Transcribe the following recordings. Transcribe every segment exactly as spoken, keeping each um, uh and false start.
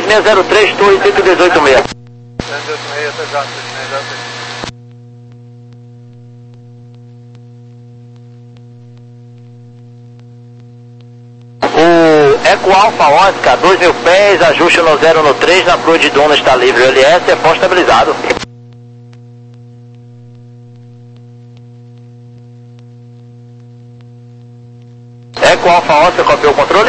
seis zero três, torre cento e dezoito meia. cento e dezoito meia, até já, seis seis zero três. O Eco Alfa Oscar, dois mil pés, ajuste no zero no três, na Cruz de Duna está livre, o L S é pó estabilizado. Eco Alfa Oscar, copiou o controle?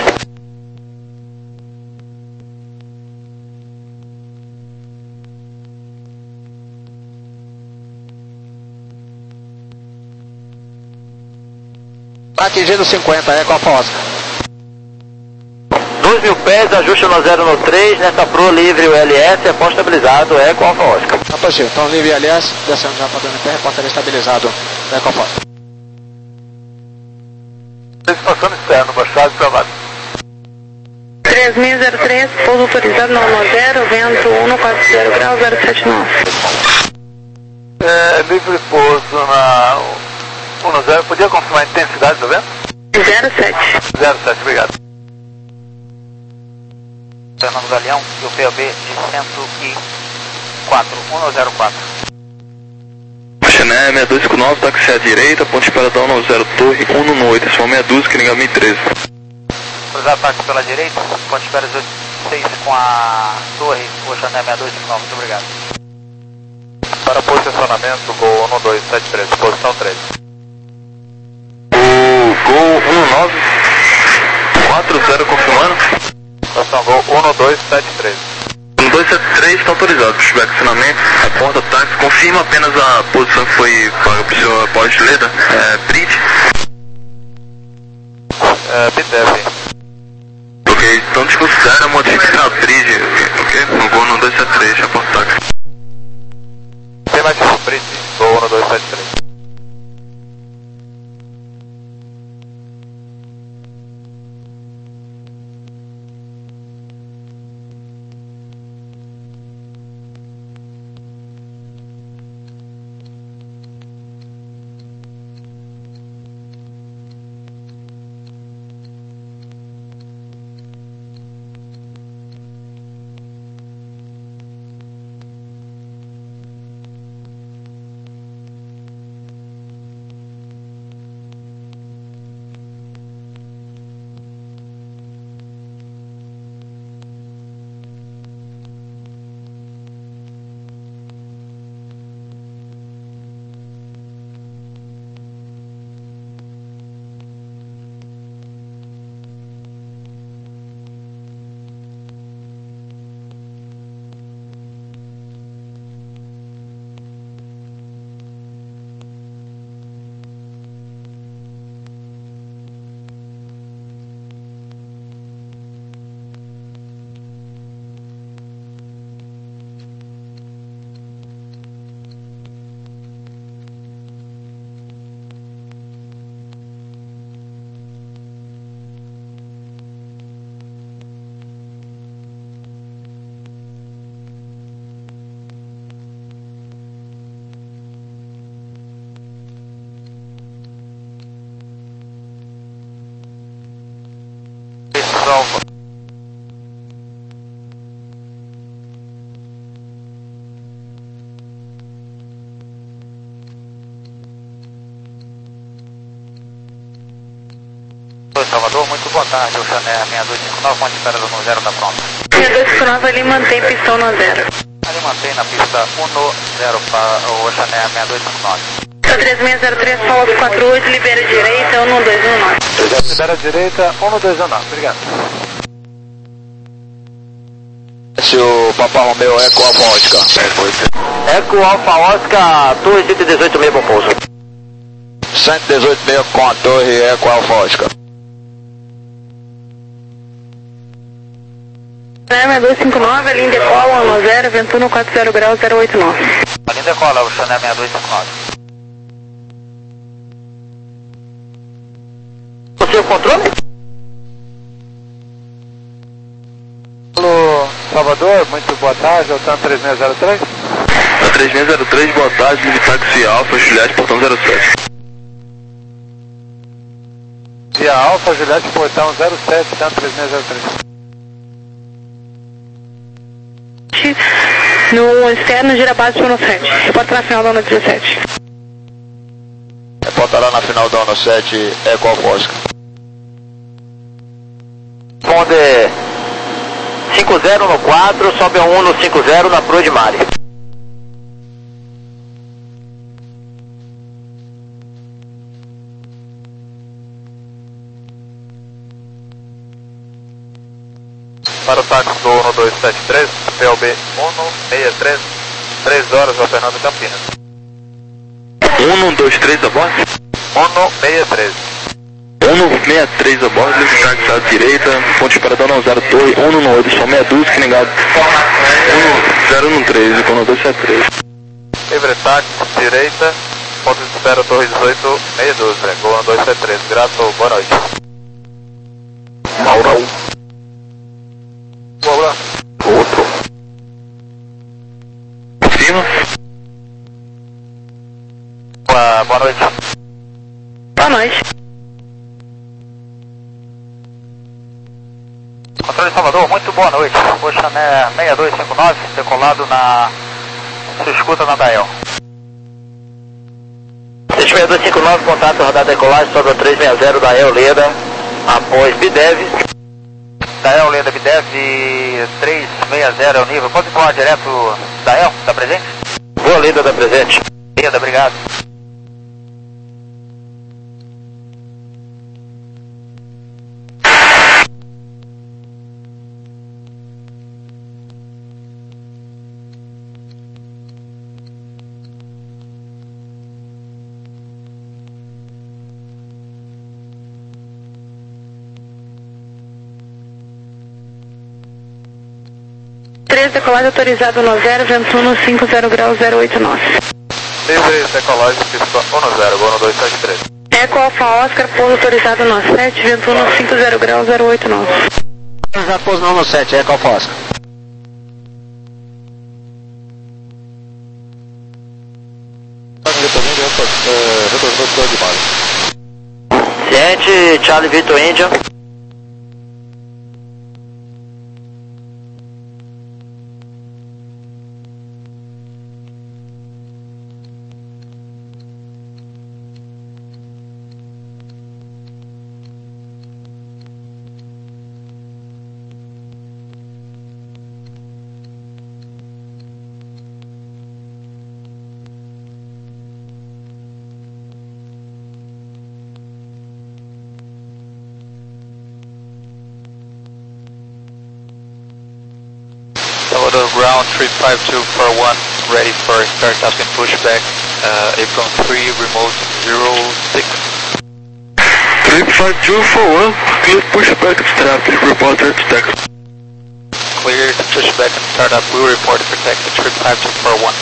Atingindo cinquenta, Eco Alfa Oscar. dois mil pés, ajuste no zero no três, nessa Pro livre o L S é pó estabilizado, Eco Alfa Oscar. Tá positivo, então livre L S, descendo já para o M P, repórter estabilizado, Eco Alfa Oscar. Passando externo, baixado e travado. três seis zero três, pouso autorizado no um zero, vento um quatro zero graus, zero sete nove. É, livre pouso na um zero, podia confirmar a intensidade do vento? zero sete. zero sete, obrigado. Fernando Galeão e o P O B de cento e quatro, um zero quatro. Xené seis dois cinco nove, táxi à direita, ponte Esperadão no zero, torre um no oito, são seis dois, Kingami treze. Cruzar táxi pela direita, ponte Espera dezoito seis com a torre, o Xené seis dois cinco nove, muito obrigado. Para posicionamento, Gol um dois sete três, posição três. O Gol um nove quatro zero confirmando. Posição Gol um dois sete três. um dois sete três está autorizado para estiver acionamento, a porta táxi, confirma apenas a posição que foi paga para o senhor Paulista, é, print. É, P D F. Ok, então desconsidera, modifica a bridge, ok? No Gol um dois sete três, a porta táxi. Tem mais tipo Bridge, Gol um dois sete três. Salva. Oi, Salvador, muito boa tarde, o Xané seis dois cinco nove, ponte Espera no zero, tá pronto. seis dois cinco nove, ali mantém pistão no zero. Ali mantém na pista um no zero para o Xané seis dois cinco nove. três seis zero três, Paulo quatro oito, libera a direita, um dois um nove. Libera a direita, um dois um nove, obrigado. Esse é o Papa Romeo Eco Alfa Oscar. Eco Alfa Oscar, torre cento e dezoito meia, bom pouso. cento e dezoito meia com a torre Eco Alfa Oscar. seis dois cinco nove, ali decola, um zero, vento um quatro zero graus, zero oito nove. Ali decola, o Xané seis dois cinco nove. Você o controle? Alô, Salvador, muito boa tarde, é o TAM três seis zero três. A três seis zero três, boa tarde, livre táxi Alfa, Juliette, portão zero sete. Via Alfa, Juliette, portão zero sete, TAM três seis zero três. No externo, gira base para o sete. Reporta na final da onda dezessete. Reporta lá na final da onda sete, Eco Alfa Oscar. Responde cinco zero no quatro, sobe a um no cinco zero na proa de Mari. Para o táxi do um dois sete três, P L B um seis três, três horas, São Fernando Campinas. um dois três a bordo? um seis três. um seis três a bordo, livre táxi à direita, ponte paradão não zero dois, um no oito, só meia dúzia, que negado. um zero um três, com dois sete três. Livre táxi, direita, ponto de espera, Torre dezoito, meia dúzia, Gol um dois sete três. Grato, boa noite. Mauro. Um abraço. Outro. Cima. Boa, boa noite. Boa noite. Controle de Salvador, muito boa noite. Oxané seis dois cinco nove, decolado na sua escuta na Dael. seis dois cinco nove, contato, rodada decolagem, sobe a três seis zero da El Leda, após Bidev. Dael, Leda, Bidev, três seis zero é o nível. Pode voar direto Dael, tá presente? Boa, Leda, da presente. Leda, obrigado. três, decolagem autorizado no zero, vento um, cinco zero graus, zero oito nove. Livre decolagem, pista um zero, Gol um dois sete três. Eco Alfa Oscar, pouso autorizado no sete, vento um, cinco zero graus, zero oito nove. Já pouso no sete, Eco Alfa Oscar. Ciente, Charlie Victor India. Salvador ground, three five two four one, ready for start up and pushback, uh, Apron three, remote zero six. three five two four one, clear pushback to traffic, reporter to taxi. Clear to pushback and start up, we will report for taxi, three five two four one.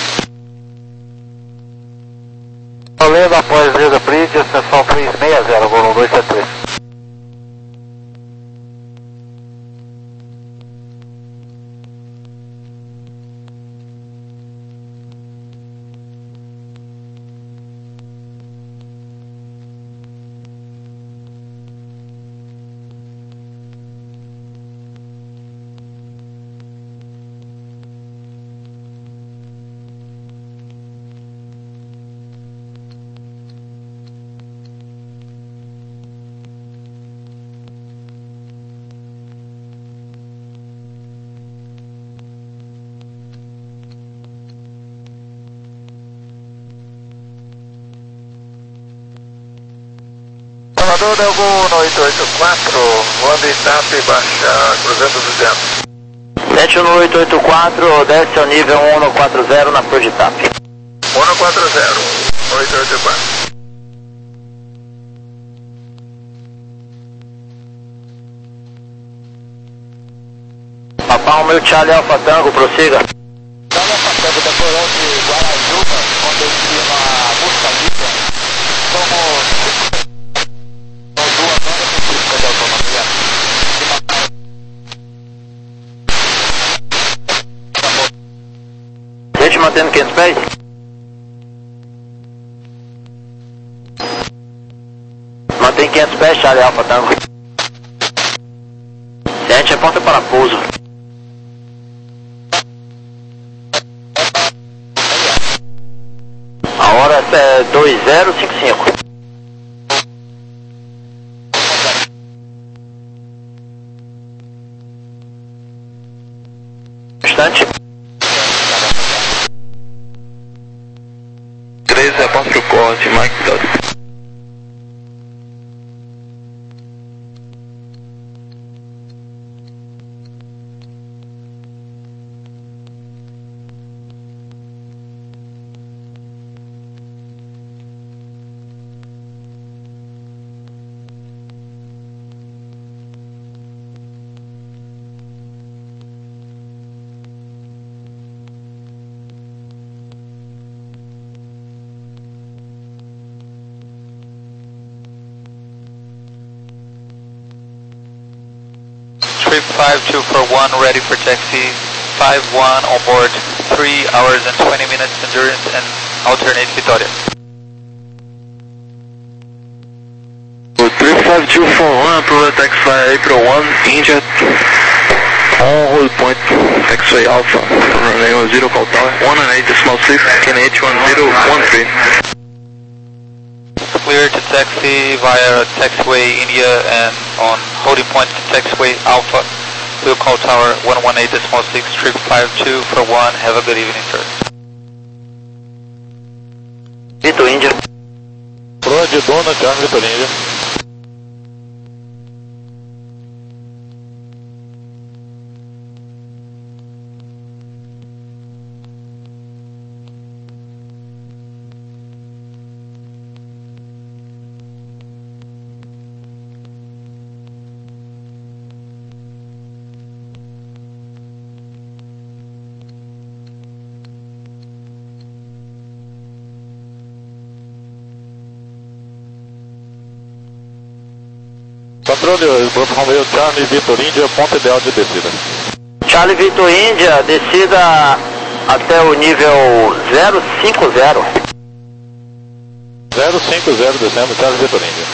Leda, após Leda Bridge, extensão três seis zero, Gol um dois sete três. Salvador, Delgol no oito oito quatro, voando Itape, baixar, cruzando duzentos. sete um oito oito quatro, desce ao nível um no quatro zero na proa de Itape. um no quatro zero, oito oito quatro. Papá, o meu Charlie Alfa Tango, prossiga. Charlie Alfa Tango, decolou de Guarajuba, quando eu estive na busca livre, somos duas ondas com pista de autonomia. Gente, mantendo quinhentos pés. Mantém quinhentos pés, Charlie Alfa Tango. Gente, aponta para pouso. é, dois zero cinco cinco. Instante. treze, reporte o corte, Mike Dodge. Trip five two four one ready for taxi, five one on board, three hours and twenty minutes endurance and alternate Vitória. O three five two four one, approve taxi April one, India, on hold point, taxiway Alpha, runway one zero, call tower, one and eight decimal six, K N H one zero one three. Clear to taxi via taxiway India and on holding point taxiway Alpha, we'll call tower one one eight decimal six, trip five two four one, have a good evening sir. Vitor Índia. Proa de Dona, Charlie Vitor Índia. Controle, Grupo Romeo Charlie Vitor Índia, ponto ideal de descida. Charlie Vitor Índia, descida até o nível zero cinco zero. zero cinco zero descendo, Charlie Vitor Índia.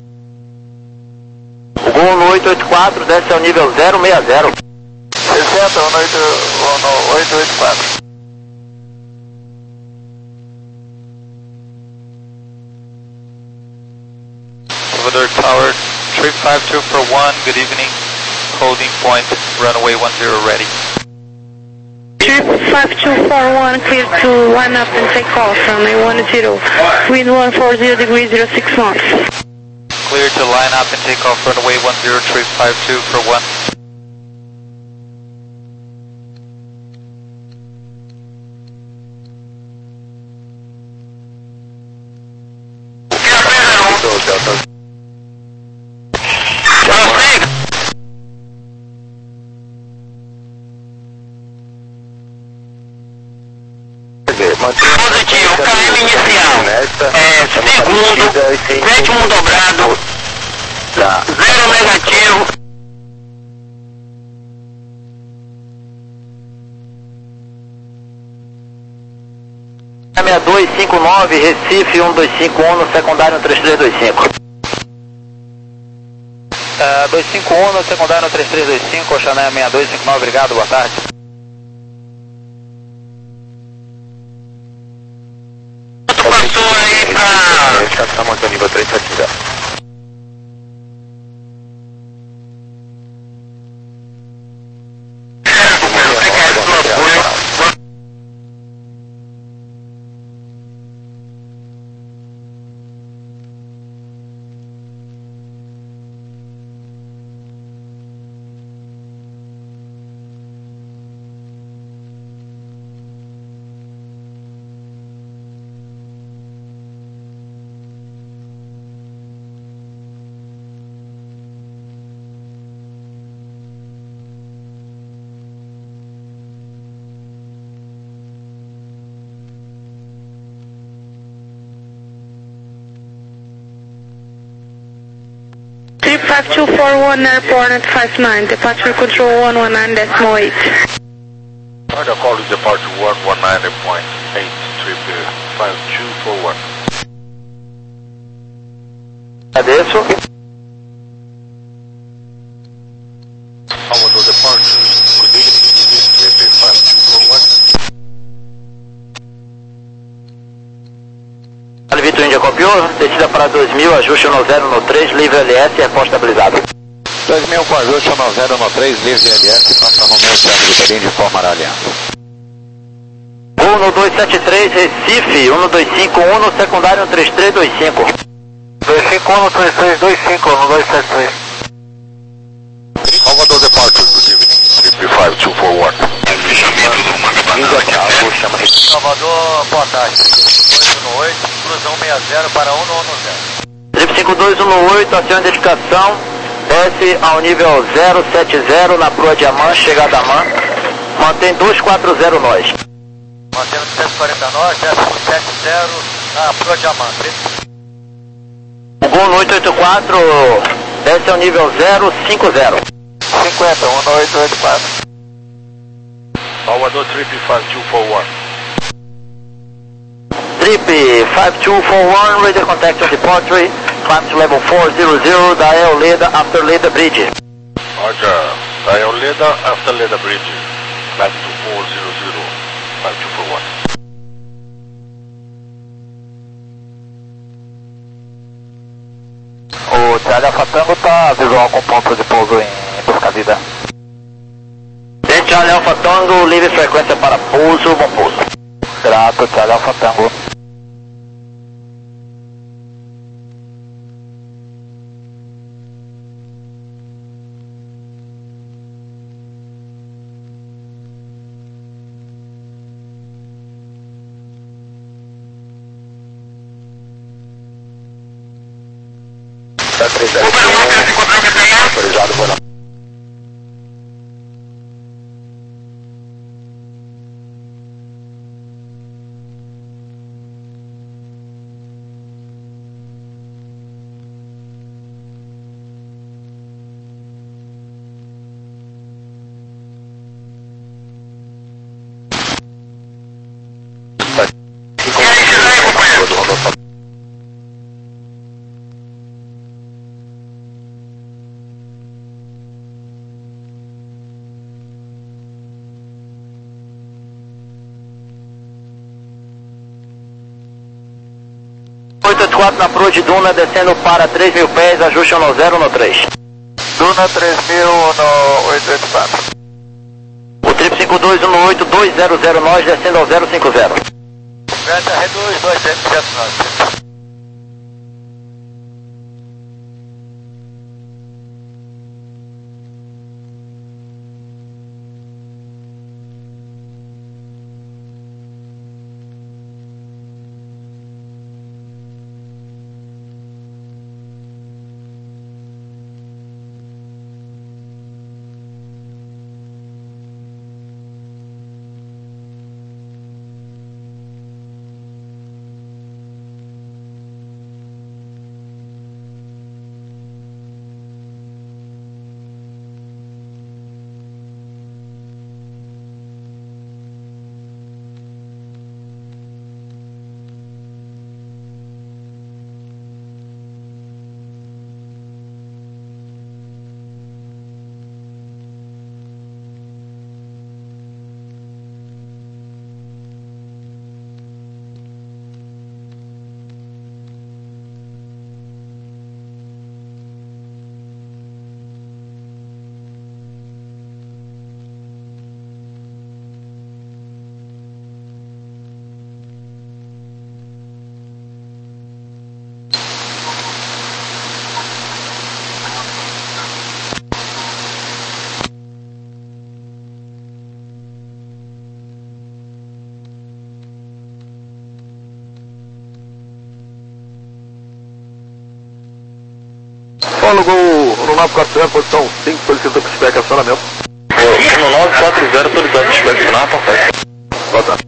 O Gol no oito oito quatro desce ao nível zero seis zero. sessenta, no oito oito quatro. Salvador Tower, trip five two four one, good evening, holding point, runway one zero ready. Trip five two four one, clear to line up and take off, runway one zero, wind one four zero degrees, zero six knots. Clear to line up and take off, runway one zero, trip five two four one. Positivo, K M inicial, é, segundo, sétimo dobrado, zero negativo. seis dois cinco nove, Recife um dois cinco um, no secundário três três dois cinco. Uh, dois cinco um no secundário três três dois cinco, Oxané seis dois cinco nove, obrigado, boa tarde. Passou aí pra... Esse cara tá montando nível três sete zero. Trip five two four one, airport at five nine, departure control one one nine decimal eight. Olha, call departure one one nine point eight, trip five two four one. Agradeço. Salvador departure, good evening, trip five two four one. descida para dois mil, ajuste no zero no três, livre L S e resposta estabilizada. dois mil com ajuste no zero no três, livre L S, passa Romeu Sérgio Perim de forma aliança. um no dois sete três, Recife, um no dois cinco um, no secundário um três três dois cinco. dois cinco um no três três dois cinco, no dois sete três. Salvador departure, good evening, three five two four one. Fechamento do Manga Banana. Salvador, boa tarde, dois um no oito, cruza um seis zero para um no um no zero. Trip cinco dois um no oito, aciona a identificação, desce ao nível zero sete zero na proa Diamante, chegada a Man, mantém dois quatro zero nós. Mantendo cento e quarenta nós, desce sete zero na proa Diamante. O Gol no oito oito quatro, desce ao nível zero cinco zero. cinquenta, um no oito oito quatro. Salvador trip five two four one. Trip five two four one, radio contact on departure, climb to level four zero zero, dial Leda after Leda Bridge. Roger, dial Leda after Leda Bridge, climb to four zero zero, five two four one. O Charlie Alpha Tango está visual com ponto de pouso em busca vida. Charlie Alpha Tango, livre frequência para pouso, bom pouso. Grato, Charlie Alpha Tango. três zero um, autorizado por lá. oito oito quatro na proa de Duna, descendo para três mil pés, ajuste no zero no três. Duna três mil no oito oito quatro. O Trip cinco dois um oito dois zero zero nós, descendo ao zero cinco zero. Delta reduz dois zero zero nós. Paulo, Gol no nove quatro zero, posição cinco, solicitando que espera acionamento. No nove quatro zero, solicitando que espera acionar, perfeito. Boa tarde.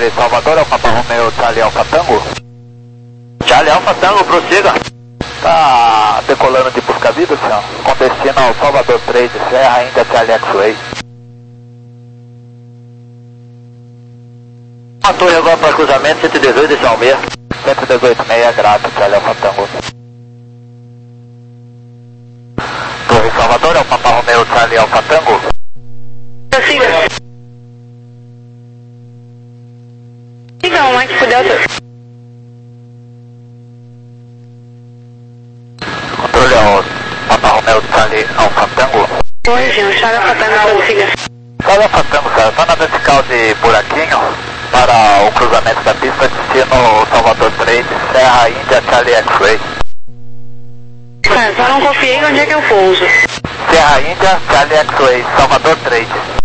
Oi, Salvador, é o Papa Romeo Charlie Alpha Tango. Charlie Alpha Tango, prossiga. Tá decolando de Busca-Vida, senhor, com destino ao Salvador três, Serra Índia Charlie X-Ray. A torre agora para cruzamento cento e dezoito e Salmeia. cento e dezoito, meia grato, Charlie Alpha Tango. Torre Salvador, é o Papa Romeo Charlie Alpha Tango. Prossiga. Siga o Mike Delta. Controle ao Papa Romeo Charlie Alpha Tango. Oi, Jean, Charlie Alpha Tango, prossiga. Charlie Alpha Tango, senhor, está na vertical de Buraquinho para o cruzamento da pista, destino Salvador três, Serra Índia Charlie X-Ray. Tá, só não copiei onde é que eu pouso. Serra Índia Charlie X-Ray, Salvador três.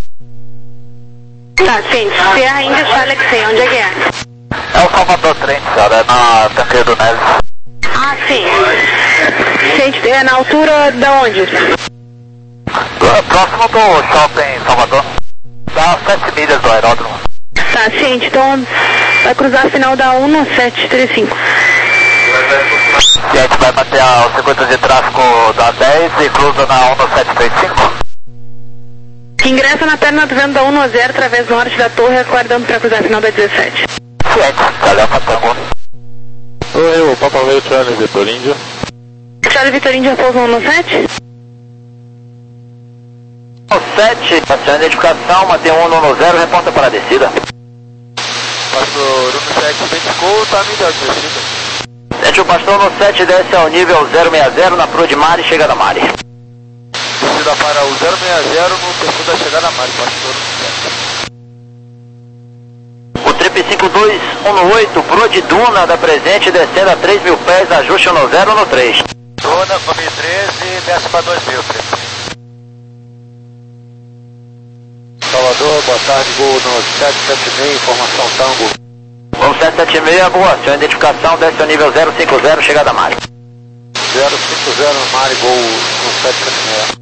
Tá, sim, Serra Índia Charlie X-Ray, onde é que é? É o Salvador três, senhora, é na Tancredo Neves. Ah, sim. Gente, é na altura da onde? Próximo do shopping Salvador. Dá sete milhas do aeródromo. Tá, ciente, então vai cruzar a final da um sete três cinco. E a gente vai bater o circuito de tráfego da dez e cruza na um sete três cinco. Ingressa na perna do vento da um zero através norte da torre, aguardando para cruzar a final da dezessete. Ciente, Charlie Alpha Tango. Oi, o Papa Romeo Charlie Vitor Índia. Charlie Vitor Índia pousa no sete? sete, estação de identificação, mantém um no zero, reporta para a descida. Pastor um sete identificou, tá milha de descida. sete, o pastor no sete desce ao nível zero seis zero na proa de Mari, chegada a Mari. Descida para o zero seis zero no perfil da chegada a Mari, pastor um sete. O trip cinco dois um oito, proa de Duna da presente, descendo a três mil pés, ajuste no zero no três. Duna, Fami treze, desce para dois mil, três. Salvador, boa tarde, gol no sete sete seis, informação Tango. Vamos sete sete seis, boa, sua identificação, desce ao nível zero cinco zero, chegada a Mari. zero cinco zero, Mari, gol no sete sete seis.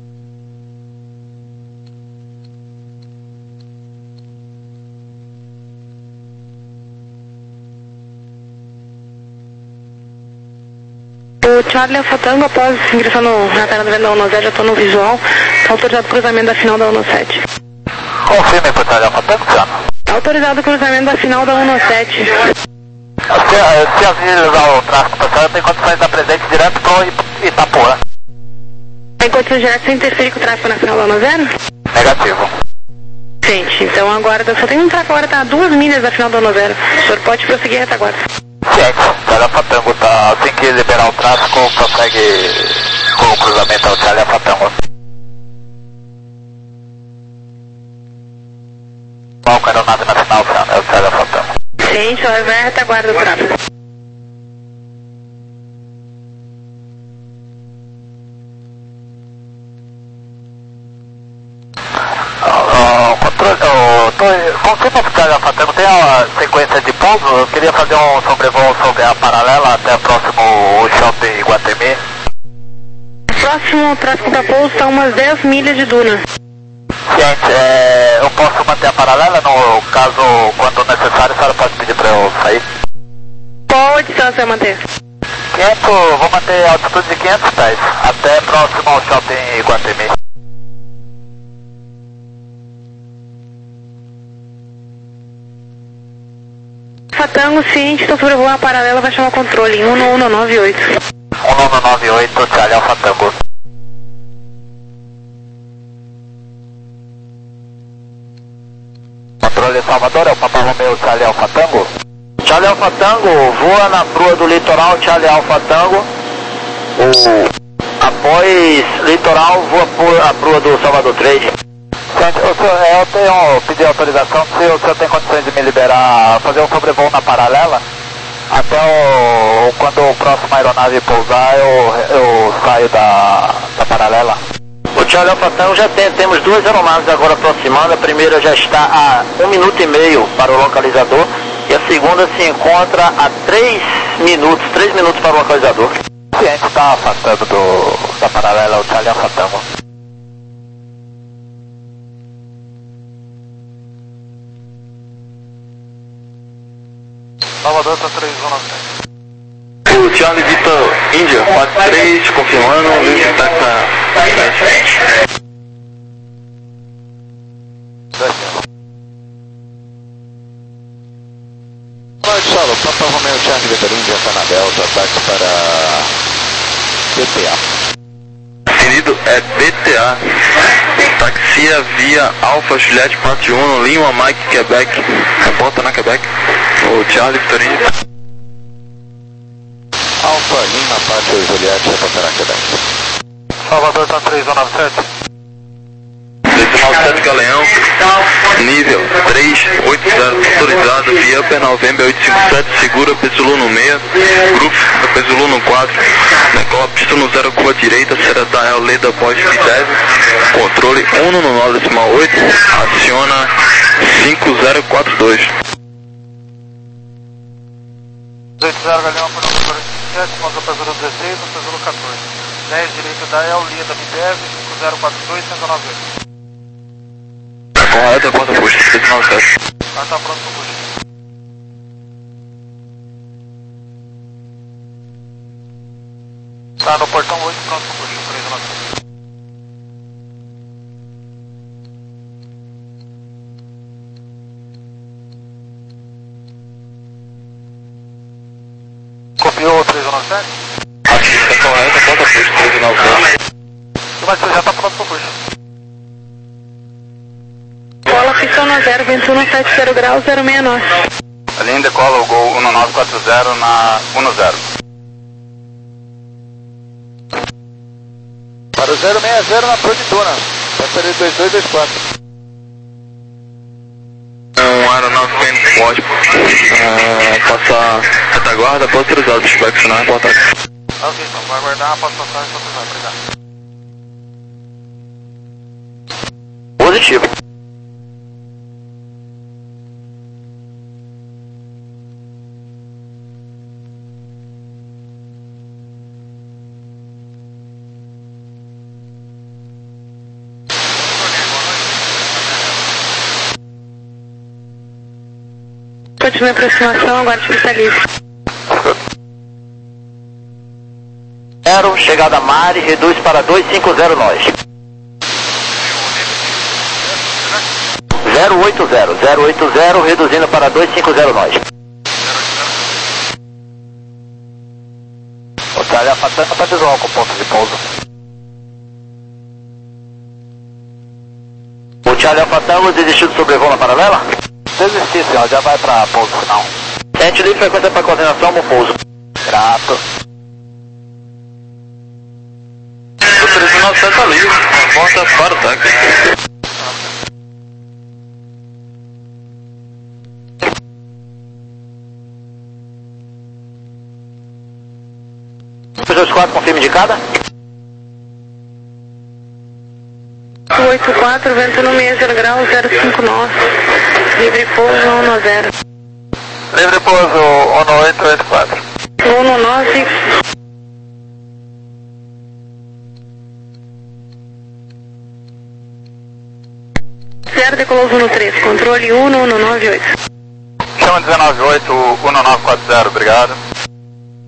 O Charlie Alpha Tango, após ingressar no, na perna do vento da um zero, já estou no visual, está autorizado o cruzamento da final da um sete. Confirme por Charlie Alpha Tango, senhor. Autorizado o cruzamento da final da um sete. Se, se avisar o tráfego, pessoal, tem condições da presente direto para Itapuã. Tem condições diretas sem interferir com o tráfego na final da um zero? Negativo. Gente, então agora só tem um tráfego, agora está a duas milhas da final da um zero. O senhor pode prosseguir a retaguarda. Ciente, Charlie Alpha Tango, tá, assim que liberar o tráfego, prossegue com o cruzamento ao Charlie Alpha Tango. Qual a aeronave nacional, senhor? É o Charlie Alpha Tango. Gente, só vai a retaguarda do tráfego. Uh, controle, uh, tô, confirma pro Charlie Alpha Tango, tem uma sequência de pouso? Eu queria fazer um sobrevoo sobre a paralela até o próximo shopping Iguatemi. Próximo tráfego para pouso está umas dez milhas de Duna. Gente, é, eu posso manter a paralela no caso, quando necessário, a senhora pode pedir para eu sair? Qual a distância vai manter? quinhentos, vou manter a altitude de quinhentos pés, até próximo ao shopping Iguatemi. Fatango, ciente, estou sobrevoando a paralela, vai chamar o controle em um um nove oito. um um nove oito, Charlie Alpha Tango. Controle Salvador, é o Papa Romeo Charlie Alpha Tango. Charlie Alpha Tango, voa na proa do litoral, Charlie Alpha Tango. O, após litoral, voa por a proa do Salvador três. Gente, o senhor, eu tenho pedi autorização, se o senhor tem condições de me liberar, fazer um sobrevoo na paralela, até o, quando o próximo aeronave pousar, eu, eu saio da, da paralela. O Charlie Alpha Tango já tem, temos duas aeronaves agora aproximando, a primeira já está a um minuto e meio para o localizador, e a segunda se encontra a três minutos, três minutos para o localizador. O ciente está afastando do, da paralela, o Charlie Alpha Tango. Salvador para três um nove sete. O Charlie Vitor Índia, quatro três, confirmando, Luiz tá com a... Solo, Papa Romeo Charlie Vitor Índia, está na Delta, táxi para B T A. Querido, é B T A. Taxia via Alfa Juliette quatro um, Lima Mike Quebec. Reporta na Quebec. O Charlie Vitor Índia. Alfa Lima Pátio Juliette, reporta na Quebec. Salvador para três um nove sete. três um nove sete Galeão, nível três oito zero, autorizado via Upper November oito cinco sete, segura Pesulu no meio, grupo Pesulu no quatro, decola pista no zero curva direita, será da El Leda Poste dez, controle um no nove decimal oito, aciona cinco zero quatro dois. oito zero Galeão por número sete, manda Pesulu dezesseis, Pesulu quatorze. dez direita da El Leda Bideve, cinco zero quatro dois, cento e noventa. Correto, porta puxa, três nove sete. Vai estar pronto pro puxa. Tá no portão oito, pronto pro puxa, três nove sete. Copiou o três nove sete? Aqui, está correto, porta puxa, três nove sete. Mas você já tá pronto pro puxa. Cola pistão no zero, vento um sete zero graus, zero seis nove. A linha decola o Gol um nove quatro zero na um zero. Para o zero seis zero na Produtona, passaria dois dois dois quatro. Um aeronave Fênix, pode uh, passar retaguarda, pode autorizado, se vai funcionar, reportar. Ok, então, vai aguardar, pode passar e autorizar, obrigado. Positivo. Continue a aproximação, agora pista livre. Zero, chegada Mari, reduz para dois cinco zero nós. zero oito zero, zero oito zero, reduzindo para dois cinco zero nós. O Charlie afastando para visual com ponto de pouso. O Charlie Alpha Tango desistiu do sobrevoo na paralela? Desistir, senhor, já vai para pouso final. Sente livre, frequência para coordenação no pouso. Grato. O três nove sete tá livre, volta para o táxi. dois quatro, confirme de cada. oito quatro, vento no meio, zero graus, zero cinco nove. Livre pouso, um zero. Livre pouso um oito oito quatro. um nove. zero, decolou um três, controle um um nove oito. Chama um nove oito, um nove quatro zero, obrigado.